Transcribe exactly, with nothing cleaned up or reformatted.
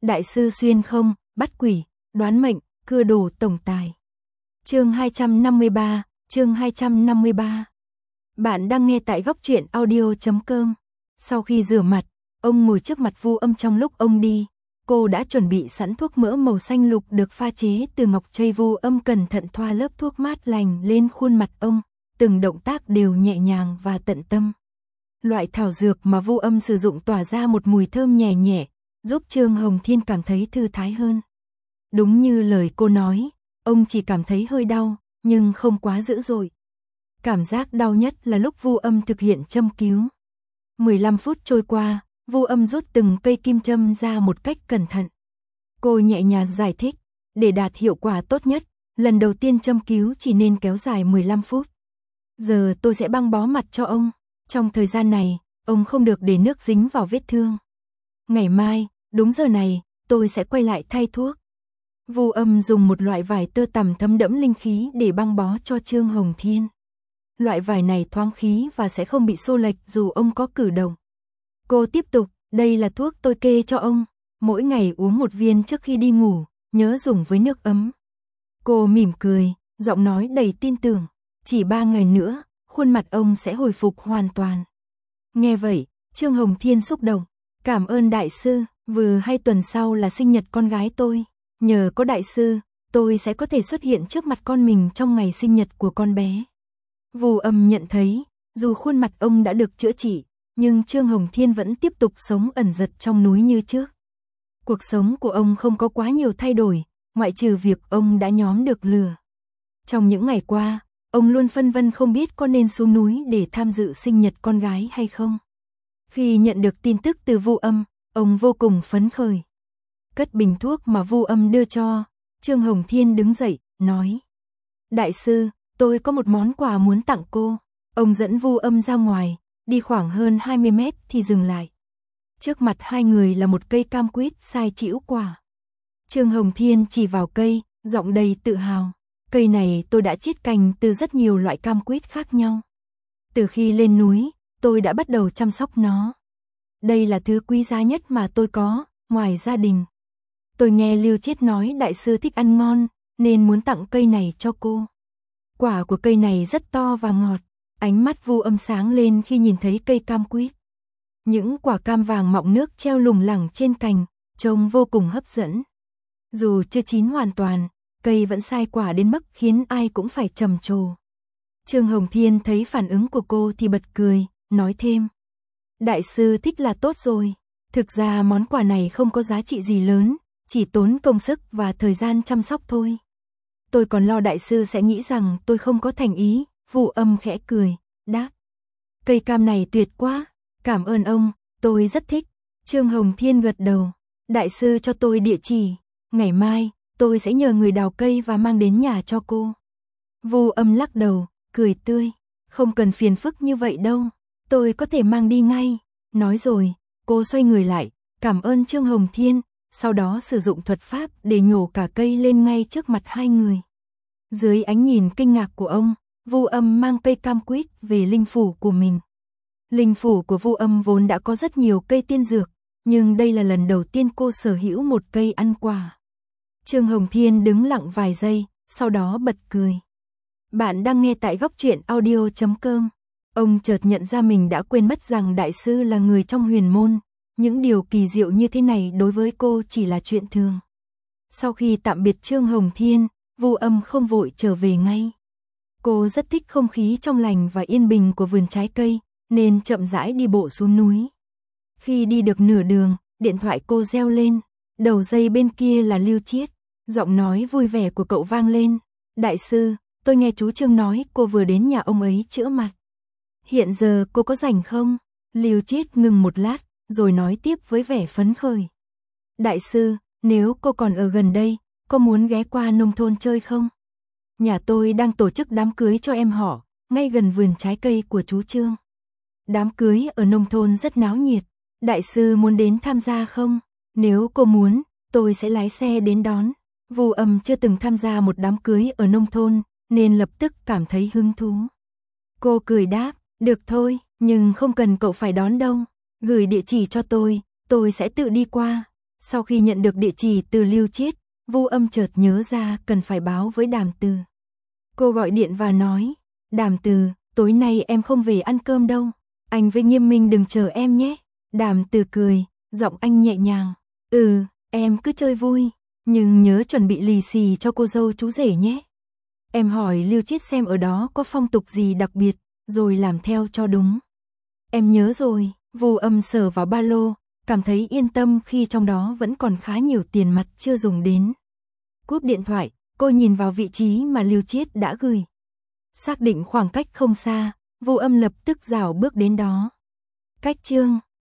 Đại sư xuyên không, bắt quỷ, đoán mệnh, cưa đồ tổng tài. Chương hai trăm năm mươi ba, chương hai trăm năm mươi ba. Bạn đang nghe tại góc truyện audio chấm com. Sau khi rửa mặt, ông ngồi trước mặt Vu Âm. Trong lúc ông đi, cô đã chuẩn bị sẵn thuốc mỡ màu xanh lục được pha chế từ ngọc chây. Vu Âm cẩn thận thoa lớp thuốc mát lành lên khuôn mặt ông, từng động tác đều nhẹ nhàng và tận tâm. Loại thảo dược mà Vu Âm sử dụng tỏa ra một mùi thơm nhẹ nhẹ, giúp Trương Hồng Thiên cảm thấy thư thái hơn. Đúng như lời cô nói, ông chỉ cảm thấy hơi đau, nhưng không quá dữ dội. Cảm giác đau nhất là lúc Vu Âm thực hiện châm cứu. mười lăm phút trôi qua, Vu Âm rút từng cây kim châm ra một cách cẩn thận. Cô nhẹ nhàng giải thích, để đạt hiệu quả tốt nhất, lần đầu tiên châm cứu chỉ nên kéo dài mười lăm phút. Giờ tôi sẽ băng bó mặt cho ông, trong thời gian này, ông không được để nước dính vào vết thương. Ngày mai, đúng giờ này, tôi sẽ quay lại thay thuốc. Vu Âm dùng một loại vải tơ tằm thấm đẫm linh khí để băng bó cho Trương Hồng Thiên. Loại vải này thoáng khí và sẽ không bị xô lệch dù ông có cử động. Cô tiếp tục, đây là thuốc tôi kê cho ông, mỗi ngày uống một viên trước khi đi ngủ, nhớ dùng với nước ấm. Cô mỉm cười, giọng nói đầy tin tưởng, chỉ ba ngày nữa, khuôn mặt ông sẽ hồi phục hoàn toàn. Nghe vậy, Trương Hồng Thiên xúc động, cảm ơn đại sư, vừa hay tuần sau là sinh nhật con gái tôi, nhờ có đại sư, tôi sẽ có thể xuất hiện trước mặt con mình trong ngày sinh nhật của con bé. Vu Âm nhận thấy, dù khuôn mặt ông đã được chữa trị, nhưng Trương Hồng Thiên vẫn tiếp tục sống ẩn dật trong núi như trước. Cuộc sống của ông không có quá nhiều thay đổi, ngoại trừ việc ông đã nhóm được lừa. Trong những ngày qua, ông luôn phân vân không biết có nên xuống núi để tham dự sinh nhật con gái hay không. Khi nhận được tin tức từ Vu Âm, ông vô cùng phấn khởi. Cất bình thuốc mà Vu Âm đưa cho, Trương Hồng Thiên đứng dậy, nói: Đại sư, tôi có một món quà muốn tặng cô. Ông dẫn Vu Âm ra ngoài, đi khoảng hơn hai mươi mét thì dừng lại. Trước mặt hai người là một cây cam quýt sai chĩu quả. Trương Hồng Thiên chỉ vào cây, giọng đầy tự hào. Cây này tôi đã chiết cành từ rất nhiều loại cam quýt khác nhau. Từ khi lên núi, tôi đã bắt đầu chăm sóc nó. Đây là thứ quý giá nhất mà tôi có, ngoài gia đình. Tôi nghe Lưu Chiết nói đại sư thích ăn ngon, nên muốn tặng cây này cho cô. Quả của cây này rất to và ngọt, ánh mắt Vu Âm sáng lên khi nhìn thấy cây cam quýt. Những quả cam vàng mọng nước treo lủng lẳng trên cành, trông vô cùng hấp dẫn. Dù chưa chín hoàn toàn, cây vẫn sai quả đến mức khiến ai cũng phải trầm trồ. Trương Hồng Thiên thấy phản ứng của cô thì bật cười, nói thêm: Đại sư thích là tốt rồi, thực ra món quà này không có giá trị gì lớn, chỉ tốn công sức và thời gian chăm sóc thôi. Tôi còn lo đại sư sẽ nghĩ rằng tôi không có thành ý. Vu Âm khẽ cười, đáp: Cây cam này tuyệt quá, cảm ơn ông, tôi rất thích. Trương Hồng Thiên gật đầu, đại sư cho tôi địa chỉ, ngày mai, tôi sẽ nhờ người đào cây và mang đến nhà cho cô. Vu Âm lắc đầu, cười tươi, không cần phiền phức như vậy đâu, tôi có thể mang đi ngay. Nói rồi, cô xoay người lại, cảm ơn Trương Hồng Thiên, sau đó sử dụng thuật pháp để nhổ cả cây lên ngay trước mặt hai người. Dưới ánh nhìn kinh ngạc của ông, Vu Âm mang cây cam quýt về linh phủ của mình. Linh phủ của Vu Âm vốn đã có rất nhiều cây tiên dược, nhưng đây là lần đầu tiên cô sở hữu một cây ăn quả. Trương Hồng Thiên đứng lặng vài giây, sau đó bật cười. Bạn đang nghe tại góc truyện audio chấm com. Ông chợt nhận ra mình đã quên mất rằng đại sư là người trong huyền môn. Những điều kỳ diệu như thế này đối với cô chỉ là chuyện thường. Sau khi tạm biệt Trương Hồng Thiên, Vu Âm không vội trở về ngay. Cô rất thích không khí trong lành và yên bình của vườn trái cây, nên chậm rãi đi bộ xuống núi. Khi đi được nửa đường, điện thoại cô reo lên, đầu dây bên kia là Lưu Chiết, giọng nói vui vẻ của cậu vang lên. Đại sư, tôi nghe chú Trương nói cô vừa đến nhà ông ấy chữa mặt. Hiện giờ cô có rảnh không? Lưu Chiết ngừng một lát, rồi nói tiếp với vẻ phấn khởi. Đại sư, nếu cô còn ở gần đây, có muốn ghé qua nông thôn chơi không? Nhà tôi đang tổ chức đám cưới cho em họ, ngay gần vườn trái cây của chú Trương. Đám cưới ở nông thôn rất náo nhiệt, đại sư muốn đến tham gia không? Nếu cô muốn, tôi sẽ lái xe đến đón. Vu Âm chưa từng tham gia một đám cưới ở nông thôn, nên lập tức cảm thấy hứng thú. Cô cười đáp, được thôi, nhưng không cần cậu phải đón đâu. Gửi địa chỉ cho tôi, tôi sẽ tự đi qua. Sau khi nhận được địa chỉ từ Lưu Chiết, Vu Âm chợt nhớ ra cần phải báo với Đàm Từ. Cô gọi điện và nói, Đàm Từ, tối nay em không về ăn cơm đâu, anh với Nghiêm Minh đừng chờ em nhé. Đàm Từ cười, giọng anh nhẹ nhàng, ừ, em cứ chơi vui, nhưng nhớ chuẩn bị lì xì cho cô dâu chú rể nhé. Em hỏi Lưu Chiết xem ở đó có phong tục gì đặc biệt, rồi làm theo cho đúng. Em nhớ rồi. Vu Âm sờ vào ba lô, cảm thấy yên tâm khi trong đó vẫn còn khá nhiều tiền mặt chưa dùng đến. Cúp điện thoại, cô nhìn vào vị trí mà Lưu Chiết đã gửi. Xác định khoảng cách không xa, Vu Âm lập tức rảo bước đến đó. Cách chương